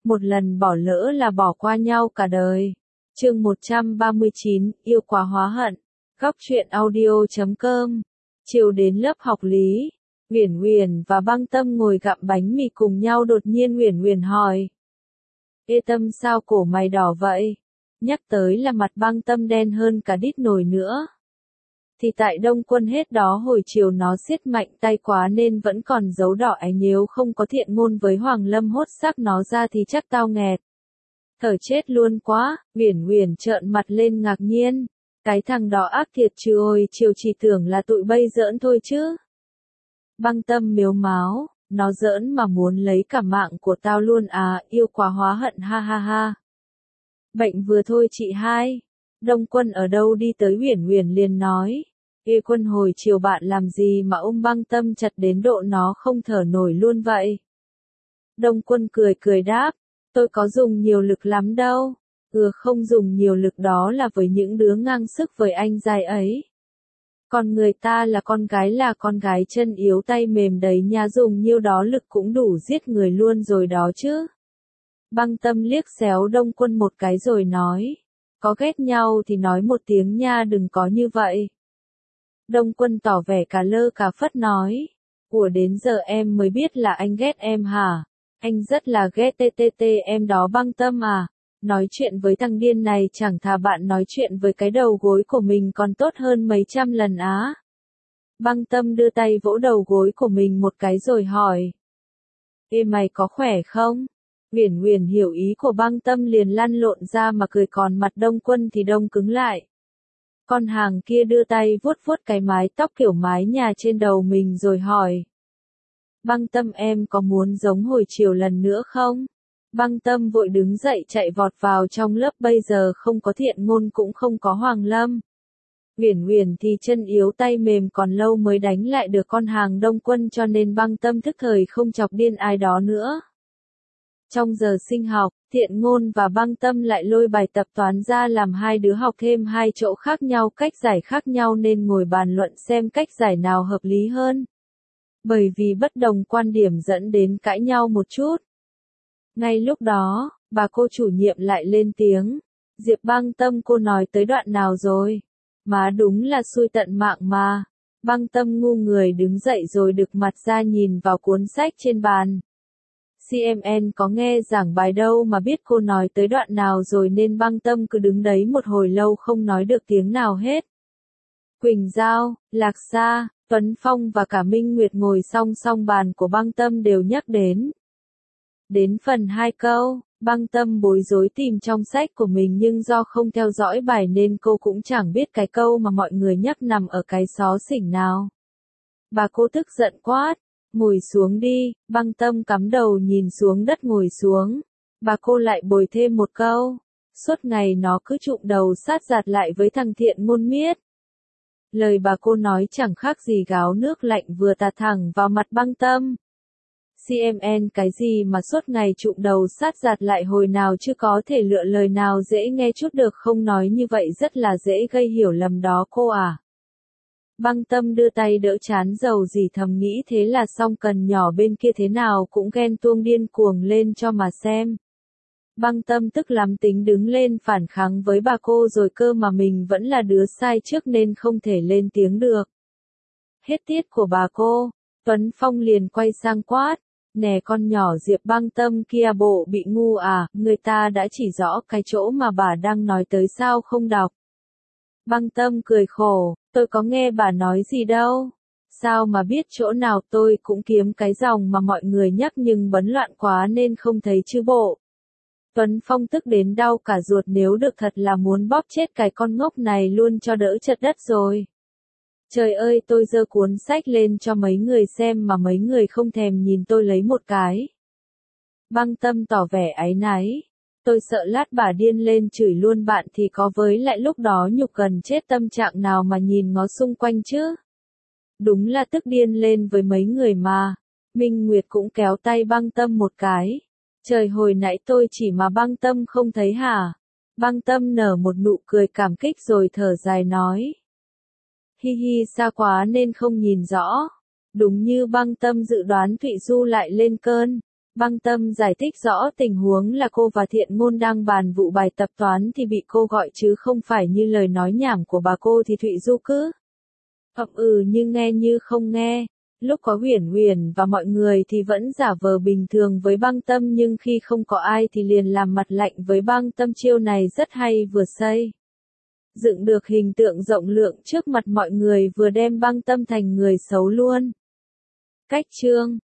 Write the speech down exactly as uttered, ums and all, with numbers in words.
một lần bỏ lỡ là bỏ qua nhau cả đời. Chương một trăm ba mươi chín, yêu quá hóa hận. Góc truyện audio chấm com. Chiều đến lớp học lý, Uyển Uyển và Băng Tâm ngồi gặm bánh mì cùng nhau, đột nhiên Uyển Uyển hỏi: "Ê Tâm, sao cổ mày đỏ vậy?" Nhắc tới là mặt Băng Tâm đen hơn cả đít nồi nữa. Thì tại Đông Quân hết đó hồi chiều nó siết mạnh tay quá nên vẫn còn dấu đỏ ấy, nếu không có thiện ngôn với Hoàng Lâm hốt xác nó ra thì chắc tao nghẹt. Thở chết luôn quá. Uyển Uyển trợn mặt lên ngạc nhiên. Cái thằng đó ác thiệt chứ, ôi chiều chỉ tưởng là tụi bay giỡn thôi chứ. Băng Tâm mếu máo: "Nó giỡn mà muốn lấy cả mạng của tao luôn à, yêu quá hóa hận, ha ha ha." "Bệnh vừa thôi chị hai." Đông Quân ở đâu đi tới Uyển Uyển liền nói: "Ê Quân, hồi chiều bạn làm gì mà ôm Băng Tâm chặt đến độ nó không thở nổi luôn vậy?" Đông Quân cười cười đáp: "Tôi có dùng nhiều lực lắm đâu." "Ừ, không dùng nhiều lực đó là với những đứa ngang sức với anh giai ấy. Còn người ta là con gái là con gái chân yếu tay mềm đấy nha, dùng nhiêu đó lực cũng đủ giết người luôn rồi đó chứ." Băng Tâm liếc xéo Đông Quân một cái rồi nói: "Có ghét nhau thì nói một tiếng nha, đừng có như vậy." Đông Quân tỏ vẻ cả lơ cả phất nói: "Ủa, đến giờ em mới biết là anh ghét em hả? Anh rất là ghét ttt em đó Băng Tâm à. Nói chuyện với thằng điên này chẳng thà bạn nói chuyện với cái đầu gối của mình còn tốt hơn mấy trăm lần á." Băng Tâm đưa tay vỗ đầu gối của mình một cái rồi hỏi: "Ê mày có khỏe không?" Uyển Uyển hiểu ý của Băng Tâm liền lăn lộn ra mà cười, còn mặt Đông Quân thì đông cứng lại. Con hàng kia đưa tay vuốt vuốt cái mái tóc kiểu mái nhà trên đầu mình rồi hỏi: "Băng Tâm, em có muốn giống hồi chiều lần nữa không?" Băng Tâm vội đứng dậy chạy vọt vào trong lớp, bây giờ không có thiện ngôn cũng không có Hoàng Lâm. Uyển Uyển thì chân yếu tay mềm, còn lâu mới đánh lại được con hàng Đông Quân, cho nên Băng Tâm thức thời không chọc điên ai đó nữa. Trong giờ sinh học, Thiện Ngôn và Băng Tâm lại lôi bài tập toán ra làm hai đứa học thêm hai chỗ khác nhau, cách giải khác nhau nên ngồi bàn luận xem cách giải nào hợp lý hơn. Bởi vì bất đồng quan điểm dẫn đến cãi nhau một chút. Ngay lúc đó, bà cô chủ nhiệm lại lên tiếng: "Diệp Băng Tâm, cô nói tới đoạn nào rồi? Má đúng là xui tận mạng mà." Băng Tâm ngu người đứng dậy rồi đực mặt ra nhìn vào cuốn sách trên bàn. xê em en có nghe giảng bài đâu mà biết cô nói tới đoạn nào rồi, nên Băng Tâm cứ đứng đấy một hồi lâu không nói được tiếng nào hết. Quỳnh Giao, Lạc Sa, Tuấn Phong và cả Minh Nguyệt ngồi song song bàn của Băng Tâm đều nhắc đến. Đến phần hai câu, Băng Tâm bối rối tìm trong sách của mình, nhưng do không theo dõi bài nên cô cũng chẳng biết cái câu mà mọi người nhắc nằm ở cái xó xỉnh nào. Bà cô tức giận quát: "Ngồi xuống đi." Băng Tâm cắm đầu nhìn xuống đất ngồi xuống. Bà cô lại bồi thêm một câu: "Suốt ngày nó cứ trụm đầu sát giạt lại với thằng Thiện Ngôn miết." Lời bà cô nói chẳng khác gì gáo nước lạnh vừa tạt thẳng vào mặt Băng Tâm. xê em en cái gì mà suốt ngày trụm đầu sát giạt lại hồi nào chứ, có thể lựa lời nào dễ nghe chút được không, nói như vậy rất là dễ gây hiểu lầm đó cô à. Băng Tâm đưa tay đỡ chán dầu dỉ, thầm nghĩ thế là xong, cần nhỏ bên kia thế nào cũng ghen tuông điên cuồng lên cho mà xem. Băng Tâm tức lắm, tính đứng lên phản kháng với bà cô rồi cơ mà mình vẫn là đứa sai trước nên không thể lên tiếng được. Hết tiết của bà cô, Tuấn Phong liền quay sang quát: "Nè con nhỏ Diệp Băng Tâm kia, bộ bị ngu à, người ta đã chỉ rõ cái chỗ mà bà đang nói tới sao không đọc?" Băng Tâm cười khổ: "Tôi có nghe bà nói gì đâu. Sao mà biết chỗ nào, tôi cũng kiếm cái dòng mà mọi người nhắc nhưng bấn loạn quá nên không thấy chứ bộ." Tuấn Phong tức đến đau cả ruột, nếu được thật là muốn bóp chết cái con ngốc này luôn cho đỡ chật đất rồi. Trời ơi, tôi giơ cuốn sách lên cho mấy người xem mà mấy người không thèm nhìn tôi lấy một cái. Băng Tâm tỏ vẻ áy náy: "Tôi sợ lát bà điên lên chửi luôn bạn thì có, với lại lúc đó nhục gần chết, tâm trạng nào mà nhìn ngó xung quanh chứ." Đúng là tức điên lên với mấy người mà. Minh Nguyệt cũng kéo tay Băng Tâm một cái: "Trời, hồi nãy tôi chỉ mà Băng Tâm không thấy hả?" Băng Tâm nở một nụ cười cảm kích rồi thở dài nói: "Hi hi, xa quá nên không nhìn rõ." Đúng như Băng Tâm dự đoán, Thụy Du lại lên cơn. Băng Tâm giải thích rõ tình huống là cô và Thiện Ngôn đang bàn vụ bài tập toán thì bị cô gọi chứ không phải như lời nói nhảm của bà cô thì Thụy Du cứ ậm ừ như nghe như không nghe. Lúc có Huyền Huyền và mọi người thì vẫn giả vờ bình thường với Băng Tâm nhưng khi không có ai thì liền làm mặt lạnh với Băng Tâm. Chiêu này rất hay, vừa xây dựng được hình tượng rộng lượng trước mặt mọi người vừa đem Băng Tâm thành người xấu luôn. Cách chương